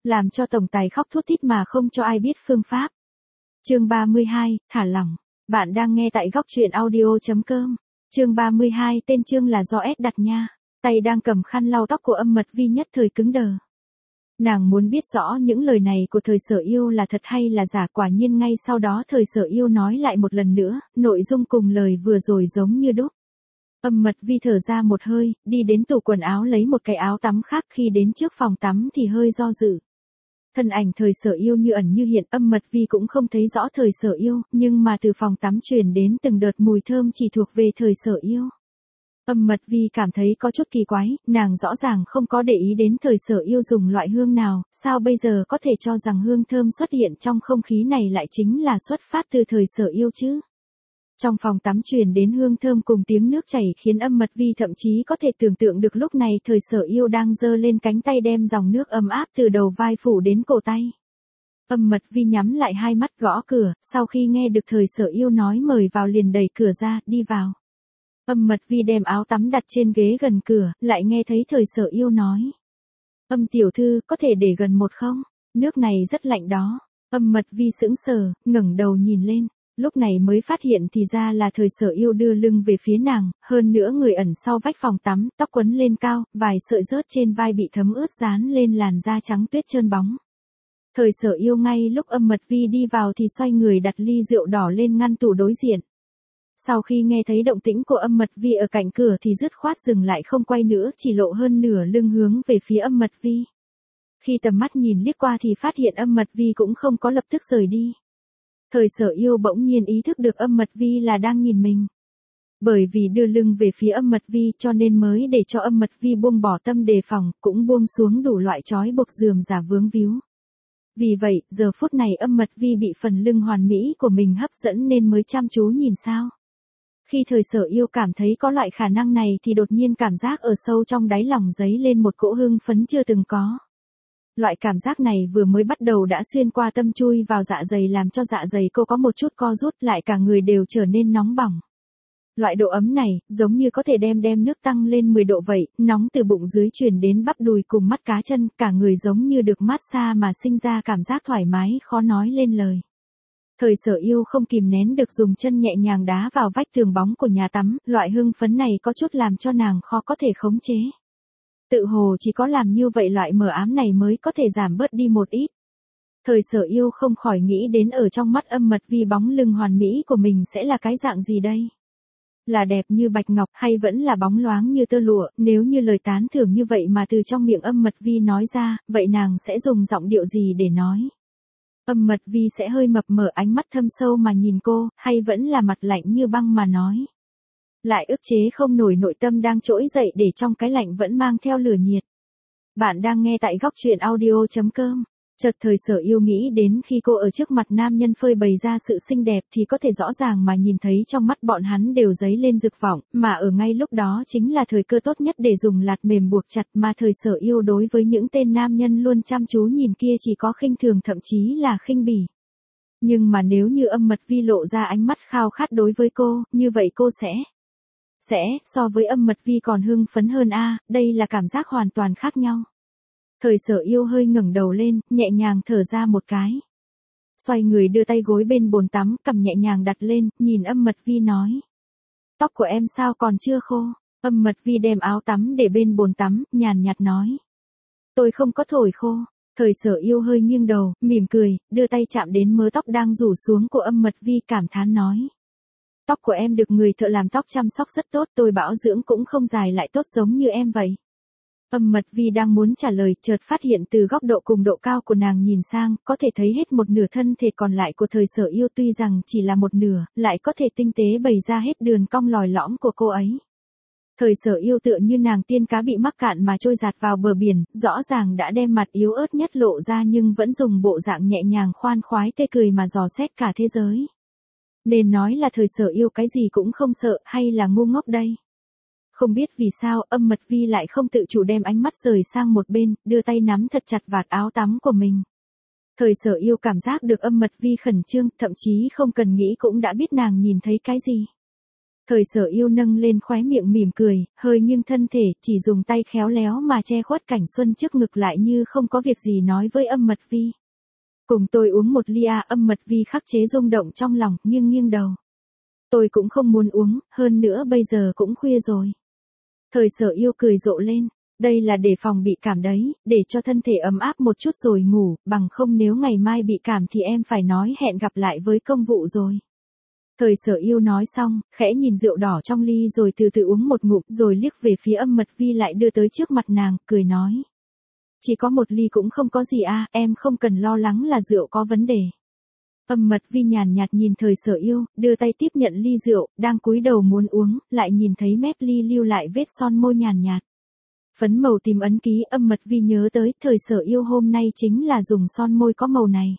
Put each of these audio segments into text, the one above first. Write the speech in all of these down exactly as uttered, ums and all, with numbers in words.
làm cho tổng tài khóc thút thít mà không cho ai biết phương pháp. Chương ba mươi hai, thả lỏng. Bạn đang nghe tại góc truyện audio chấm com. Chương ba mươi hai, tên chương là do S đặt nha. Tay đang cầm khăn lau tóc của Âm Mật Vi nhất thời cứng đờ. Nàng muốn biết rõ những lời này của Thời Sở Yêu là thật hay là giả. Quả nhiên ngay sau đó Thời Sở Yêu nói lại một lần nữa, nội dung cùng lời vừa rồi giống như đúc. Âm Mật Vi thở ra một hơi, đi đến tủ quần áo lấy một cái áo tắm khác. Khi đến trước phòng tắm thì hơi do dự. Thân ảnh Thời Sở Yêu như ẩn như hiện, Âm Mật Vi cũng không thấy rõ Thời Sở Yêu, nhưng mà từ phòng tắm truyền đến từng đợt mùi thơm chỉ thuộc về Thời Sở Yêu. Âm Mật Vi cảm thấy có chút kỳ quái, nàng rõ ràng không có để ý đến Thời Sở Yêu dùng loại hương nào, sao bây giờ có thể cho rằng hương thơm xuất hiện trong không khí này lại chính là xuất phát từ Thời Sở Yêu chứ? Trong phòng tắm truyền đến hương thơm cùng tiếng nước chảy khiến Âm Mật Vi thậm chí có thể tưởng tượng được lúc này Thời Sở Yêu đang giơ lên cánh tay đem dòng nước ấm áp từ đầu vai phủ đến cổ tay. Âm Mật Vi nhắm lại hai mắt gõ cửa, sau khi nghe được Thời Sở Yêu nói mời vào liền đẩy cửa ra, đi vào. Âm Mật Vi đem áo tắm đặt trên ghế gần cửa, lại nghe thấy Thời Sở Yêu nói. Âm tiểu thư, có thể để gần một không? Nước này rất lạnh đó. Âm Mật Vi sững sờ, ngẩng đầu nhìn lên. Lúc này mới phát hiện thì ra là Thời Sở Yêu đưa lưng về phía nàng, hơn nữa người ẩn sau vách phòng tắm, tóc quấn lên cao, vài sợi rớt trên vai bị thấm ướt dán lên làn da trắng tuyết trơn bóng. Thời Sở Yêu ngay lúc Âm Mật Vi đi vào thì xoay người đặt ly rượu đỏ lên ngăn tủ đối diện. Sau khi nghe thấy động tĩnh của Âm Mật Vi ở cạnh cửa thì dứt khoát dừng lại không quay nữa, chỉ lộ hơn nửa lưng hướng về phía Âm Mật Vi. Khi tầm mắt nhìn liếc qua thì phát hiện Âm Mật Vi cũng không có lập tức rời đi. Thời Sở Yêu bỗng nhiên ý thức được Âm Mật Vi là đang nhìn mình. Bởi vì đưa lưng về phía Âm Mật Vi cho nên mới để cho Âm Mật Vi buông bỏ tâm đề phòng, cũng buông xuống đủ loại trói buộc rườm rà vướng víu. Vì vậy, giờ phút này Âm Mật Vi bị phần lưng hoàn mỹ của mình hấp dẫn nên mới chăm chú nhìn sao. Khi Thời Sở Yêu cảm thấy có loại khả năng này thì đột nhiên cảm giác ở sâu trong đáy lòng dấy lên một cỗ hưng phấn chưa từng có. Loại cảm giác này vừa mới bắt đầu đã xuyên qua tâm chui vào dạ dày làm cho dạ dày cô có một chút co rút lại cả người đều trở nên nóng bỏng. Loại độ ấm này, giống như có thể đem đem nước tăng lên mười độ vậy, nóng từ bụng dưới truyền đến bắp đùi cùng mắt cá chân, cả người giống như được mát xa mà sinh ra cảm giác thoải mái khó nói lên lời. Thời Sở Yêu không kìm nén được dùng chân nhẹ nhàng đá vào vách tường bóng của nhà tắm, loại hưng phấn này có chút làm cho nàng khó có thể khống chế. Tự hồ chỉ có làm như vậy loại mờ ám này mới có thể giảm bớt đi một ít. Thời Sở Yêu không khỏi nghĩ đến ở trong mắt Âm Mật Vi bóng lưng hoàn mỹ của mình sẽ là cái dạng gì đây? Là đẹp như bạch ngọc hay vẫn là bóng loáng như tơ lụa? Nếu như lời tán thưởng như vậy mà từ trong miệng Âm Mật Vi nói ra, vậy nàng sẽ dùng giọng điệu gì để nói? Âm Mật Vi sẽ hơi mập mờ ánh mắt thâm sâu mà nhìn cô, hay vẫn là mặt lạnh như băng mà nói? Lại ức chế không nổi nội tâm đang trỗi dậy để trong cái lạnh vẫn mang theo lửa nhiệt. Bạn đang nghe tại góc truyện audio chấm com. Chợt Thời Sở Yêu nghĩ đến khi cô ở trước mặt nam nhân phơi bày ra sự xinh đẹp thì có thể rõ ràng mà nhìn thấy trong mắt bọn hắn đều dấy lên dục vọng, mà ở ngay lúc đó chính là thời cơ tốt nhất để dùng lạt mềm buộc chặt, mà Thời Sở Yêu đối với những tên nam nhân luôn chăm chú nhìn kia chỉ có khinh thường thậm chí là khinh bỉ. Nhưng mà nếu như Âm Mật Vi lộ ra ánh mắt khao khát đối với cô, như vậy cô sẽ Sẽ, so với Âm Mật Vi còn hưng phấn hơn a, đây là cảm giác hoàn toàn khác nhau. Thời Sở Yêu hơi ngẩng đầu lên, nhẹ nhàng thở ra một cái. Xoay người đưa tay gối bên bồn tắm, cầm nhẹ nhàng đặt lên, nhìn Âm Mật Vi nói. Tóc của em sao còn chưa khô? Âm Mật Vi đem áo tắm để bên bồn tắm, nhàn nhạt nói. Tôi không có thổi khô. Thời Sở Yêu hơi nghiêng đầu, mỉm cười, đưa tay chạm đến mớ tóc đang rủ xuống của Âm Mật Vi cảm thán nói. Tóc của em được người thợ làm tóc chăm sóc rất tốt, tôi bảo dưỡng cũng không dài lại tốt giống như em vậy. Âm Mật Vi đang muốn trả lời, chợt phát hiện từ góc độ cùng độ cao của nàng nhìn sang, có thể thấy hết một nửa thân thể còn lại của Thời Sở Yêu, tuy rằng chỉ là một nửa, lại có thể tinh tế bày ra hết đường cong lòi lõm của cô ấy. Thời Sở Yêu tựa như nàng tiên cá bị mắc cạn mà trôi dạt vào bờ biển, rõ ràng đã đem mặt yếu ớt nhất lộ ra nhưng vẫn dùng bộ dạng nhẹ nhàng khoan khoái tê cười mà dò xét cả thế giới. Nên nói là Thời Sở Yêu cái gì cũng không sợ hay là ngu ngốc đây? Không biết vì sao Âm Mật Vi lại không tự chủ đem ánh mắt rời sang một bên, đưa tay nắm thật chặt vạt áo tắm của mình. Thời Sở Yêu cảm giác được Âm Mật Vi khẩn trương, thậm chí không cần nghĩ cũng đã biết nàng nhìn thấy cái gì. Thời Sở Yêu nâng lên khóe miệng mỉm cười, hơi nghiêng thân thể, chỉ dùng tay khéo léo mà che khuất cảnh xuân trước ngực lại như không có việc gì nói với Âm Mật Vi. Cùng tôi uống một ly à, Âm Mật Vi khắc chế rung động trong lòng, nghiêng nghiêng đầu. Tôi cũng không muốn uống, hơn nữa bây giờ cũng khuya rồi. Thời Sở Yêu cười rộ lên, đây là để phòng bị cảm đấy, để cho thân thể ấm áp một chút rồi ngủ, bằng không nếu ngày mai bị cảm thì em phải nói hẹn gặp lại với công vụ rồi. Thời Sở Yêu nói xong, khẽ nhìn rượu đỏ trong ly rồi từ từ uống một ngụm rồi liếc về phía Âm Mật Vi lại đưa tới trước mặt nàng, cười nói. Chỉ có một ly cũng không có gì à, em không cần lo lắng là rượu có vấn đề. Âm Mật Vi nhàn nhạt nhìn Thời Sở Yêu, đưa tay tiếp nhận ly rượu, đang cúi đầu muốn uống, lại nhìn thấy mép ly lưu lại vết son môi nhàn nhạt. Phấn màu tím ấn ký. Âm Mật Vi nhớ tới Thời Sở Yêu hôm nay chính là dùng son môi có màu này.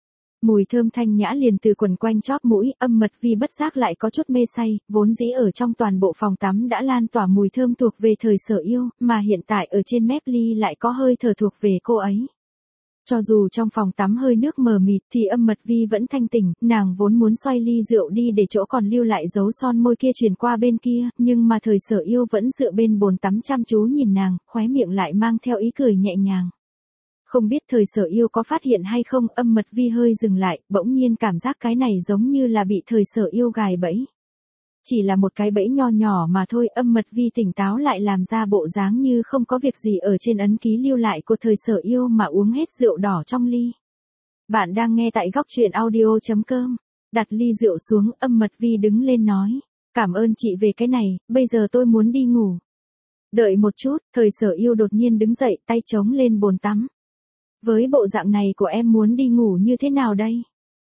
Mùi thơm thanh nhã liền từ quần quanh chóp mũi, Âm Mật Vi bất giác lại có chút mê say, vốn dĩ ở trong toàn bộ phòng tắm đã lan tỏa mùi thơm thuộc về Thời Sở Yêu, mà hiện tại ở trên mép ly lại có hơi thở thuộc về cô ấy. Cho dù trong phòng tắm hơi nước mờ mịt thì Âm Mật Vi vẫn thanh tỉnh, nàng vốn muốn xoay ly rượu đi để chỗ còn lưu lại dấu son môi kia chuyển qua bên kia, nhưng mà Thời Sở Yêu vẫn dựa bên bồn tắm chăm chú nhìn nàng, khóe miệng lại mang theo ý cười nhẹ nhàng. Không biết Thời Sở Yêu có phát hiện hay không, Âm Mật Vi hơi dừng lại, bỗng nhiên cảm giác cái này giống như là bị Thời Sở Yêu gài bẫy. Chỉ là một cái bẫy nho nhỏ mà thôi. Âm Mật Vi tỉnh táo lại làm ra bộ dáng như không có việc gì ở trên ấn ký lưu lại của Thời Sở Yêu mà uống hết rượu đỏ trong ly. Bạn đang nghe tại góc truyện audio chấm com. Đặt ly rượu xuống, Âm Mật Vi đứng lên nói. Cảm ơn chị về cái này, bây giờ tôi muốn đi ngủ. Đợi một chút, Thời Sở Yêu đột nhiên đứng dậy, tay chống lên bồn tắm. Với bộ dạng này của em muốn đi ngủ như thế nào đây?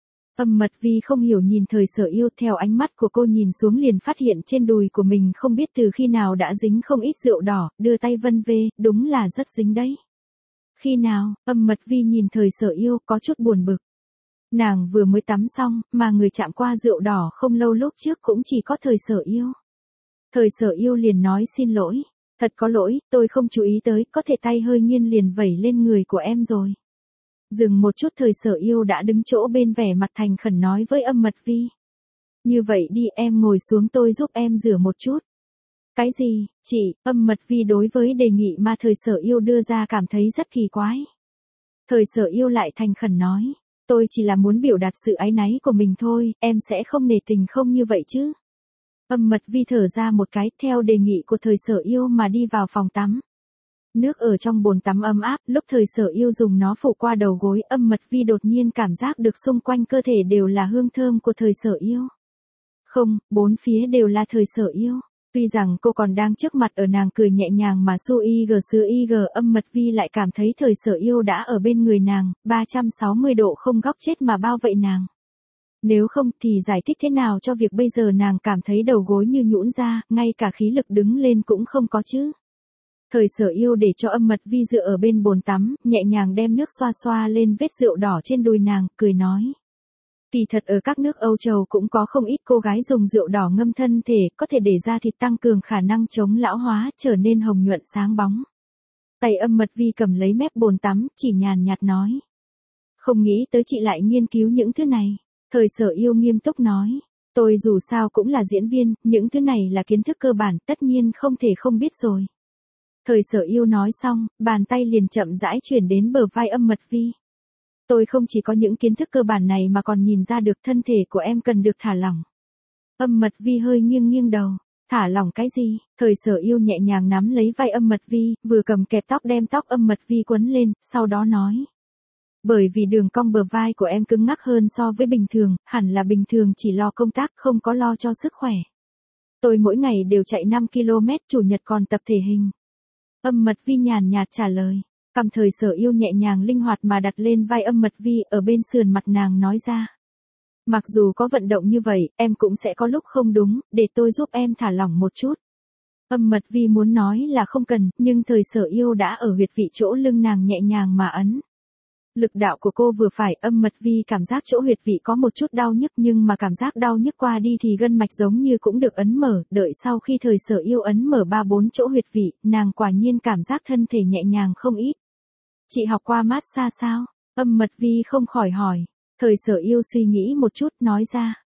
Âm Mật Vi không hiểu nhìn Thời Sở Yêu, theo ánh mắt của cô nhìn xuống liền phát hiện trên đùi của mình không biết từ khi nào đã dính không ít rượu đỏ, đưa tay vân vê, đúng là rất dính đấy. Khi nào? Âm Mật Vi nhìn Thời Sở Yêu có chút buồn bực. Nàng vừa mới tắm xong, mà người chạm qua rượu đỏ không lâu lúc trước cũng chỉ có Thời Sở Yêu. Thời Sở Yêu liền nói xin lỗi. Thật có lỗi, tôi không chú ý tới, có thể tay hơi nghiêng liền vẩy lên người của em rồi. Dừng một chút, Thời Sở Yêu đã đứng chỗ bên vẻ mặt thành khẩn nói với Âm Mật Vi. Như vậy đi, em ngồi xuống tôi giúp em rửa một chút. Cái gì, chị? Âm Mật Vi đối với đề nghị mà Thời Sở Yêu đưa ra cảm thấy rất kỳ quái. Thời Sở Yêu lại thành khẩn nói. Tôi chỉ là muốn biểu đạt sự áy náy của mình thôi, em sẽ không nể tình không như vậy chứ. Âm Mật Vi thở ra một cái, theo đề nghị của Thời Sở Yêu mà đi vào phòng tắm. Nước ở trong bồn tắm ấm áp, lúc Thời Sở Yêu dùng nó phủ qua đầu gối, Âm Mật Vi đột nhiên cảm giác được xung quanh cơ thể đều là hương thơm của Thời Sở Yêu. Không, bốn phía đều là Thời Sở Yêu. Tuy rằng cô còn đang trước mặt ở nàng cười nhẹ nhàng mà su y gờ sứ y gờ, Âm Mật Vi lại cảm thấy Thời Sở Yêu đã ở bên người nàng, ba trăm sáu mươi độ không góc chết mà bao vây nàng. Nếu không thì giải thích thế nào cho việc bây giờ nàng cảm thấy đầu gối như nhũn ra, ngay cả khí lực đứng lên cũng không có chứ. Thời Sở Yêu để cho Âm Mật Vi dựa ở bên bồn tắm, nhẹ nhàng đem nước xoa xoa lên vết rượu đỏ trên đùi nàng, cười nói. Kỳ thật ở các nước Âu Châu cũng có không ít cô gái dùng rượu đỏ ngâm thân thể, có thể để da thịt tăng cường khả năng chống lão hóa, trở nên hồng nhuận sáng bóng. Tay Âm Mật Vi cầm lấy mép bồn tắm, chỉ nhàn nhạt nói. Không nghĩ tới chị lại nghiên cứu những thứ này. Thời Sở Yêu nghiêm túc nói. Tôi dù sao cũng là diễn viên, những thứ này là kiến thức cơ bản, tất nhiên không thể không biết rồi. Thời Sở Yêu nói xong, bàn tay liền chậm rãi chuyển đến bờ vai Âm Mật Vi. Tôi không chỉ có những kiến thức cơ bản này mà còn nhìn ra được thân thể của em cần được thả lỏng. Âm Mật Vi hơi nghiêng nghiêng đầu. Thả lỏng cái gì? Thời Sở Yêu nhẹ nhàng nắm lấy vai Âm Mật Vi, vừa cầm kẹp tóc đem tóc Âm Mật Vi quấn lên, sau đó nói. Bởi vì đường cong bờ vai của em cứng ngắc hơn so với bình thường, hẳn là bình thường chỉ lo công tác không có lo cho sức khỏe. Tôi mỗi ngày đều chạy năm ki lô mét, chủ nhật còn tập thể hình. Âm Mật Vi nhàn nhạt trả lời. Cầm Thời Sở Yêu nhẹ nhàng linh hoạt mà đặt lên vai Âm Mật Vi, ở bên sườn mặt nàng nói ra. Mặc dù có vận động như vậy, em cũng sẽ có lúc không đúng, để tôi giúp em thả lỏng một chút. Âm Mật Vi muốn nói là không cần, nhưng Thời Sở Yêu đã ở huyệt vị chỗ lưng nàng nhẹ nhàng mà ấn. Lực đạo của cô vừa phải, Âm Mật Vi cảm giác chỗ huyệt vị có một chút đau nhức, nhưng mà cảm giác đau nhức qua đi thì gân mạch giống như cũng được ấn mở, đợi sau khi Thời Sở Yêu ấn mở ba bốn chỗ huyệt vị, nàng quả nhiên cảm giác thân thể nhẹ nhàng không ít. Chị học qua massage sao? Âm Mật Vi không khỏi hỏi. Thời Sở Yêu suy nghĩ một chút, nói ra.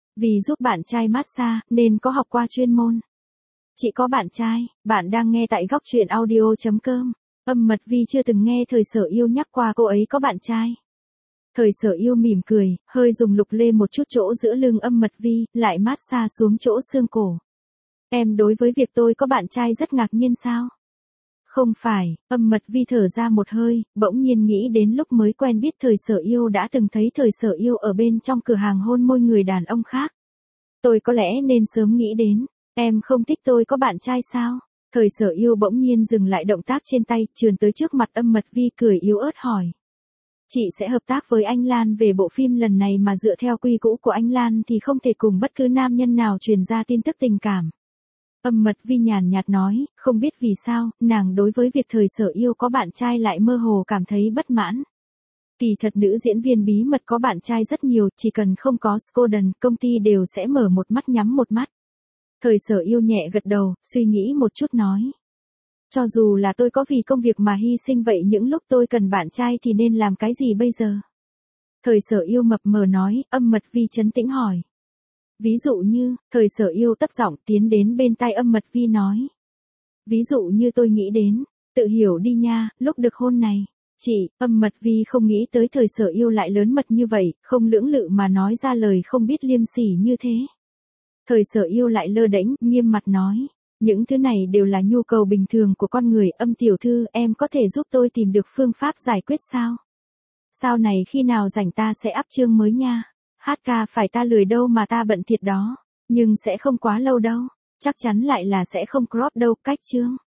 Vì giúp bạn trai massage, nên có học qua chuyên môn. Chị có bạn trai, bạn đang nghe tại góc truyện audio.com. Âm Mật Vi chưa từng nghe Thời Sở Yêu nhắc qua cô ấy có bạn trai. Thời Sở Yêu mỉm cười, hơi dùng lục lê một chút chỗ giữa lưng Âm Mật Vi, lại massage xuống chỗ xương cổ. Em đối với việc tôi có bạn trai rất ngạc nhiên sao? Không phải, Âm Mật Vi thở ra một hơi, bỗng nhiên nghĩ đến lúc mới quen biết Thời Sở Yêu đã từng thấy Thời Sở Yêu ở bên trong cửa hàng hôn môi người đàn ông khác. Tôi có lẽ nên sớm nghĩ đến, em không thích tôi có bạn trai sao? Thời Sở Yêu bỗng nhiên dừng lại động tác trên tay, trườn tới trước mặt Âm Mật Vi cười yếu ớt hỏi. Chị sẽ hợp tác với anh Lan về bộ phim lần này mà dựa theo quy cũ của anh Lan thì không thể cùng bất cứ nam nhân nào truyền ra tin tức tình cảm. Âm Mật Vi nhàn nhạt nói, không biết vì sao, nàng đối với việc Thời Sở Yêu có bạn trai lại mơ hồ cảm thấy bất mãn. Kỳ thật nữ diễn viên bí mật có bạn trai rất nhiều, chỉ cần không có Skoden, công ty đều sẽ mở một mắt nhắm một mắt. Thời Sở Yêu nhẹ gật đầu, suy nghĩ một chút nói. Cho dù là tôi có vì công việc mà hy sinh vậy những lúc tôi cần bạn trai thì nên làm cái gì bây giờ? Thời Sở Yêu mập mờ nói, Âm Mật Vi trấn tĩnh hỏi. Ví dụ như, Thời Sở Yêu tấp giọng tiến đến bên tai Âm Mật Vi nói. Ví dụ như tôi nghĩ đến, tự hiểu đi nha, lúc được hôn này. Chị, Âm Mật Vi không nghĩ tới Thời Sở Yêu lại lớn mật như vậy, không lưỡng lự mà nói ra lời không biết liêm sỉ như thế. Thời Sở Yêu lại lơ đễnh, nghiêm mặt nói. Những thứ này đều là nhu cầu bình thường của con người. Âm tiểu thư, em có thể giúp tôi tìm được phương pháp giải quyết sao? Sau này khi nào rảnh ta sẽ up chương mới nha. Hát ca phải ta lười đâu mà ta bận thiệt đó. Nhưng sẽ không quá lâu đâu. Chắc chắn lại là sẽ không crop đâu, cách chương.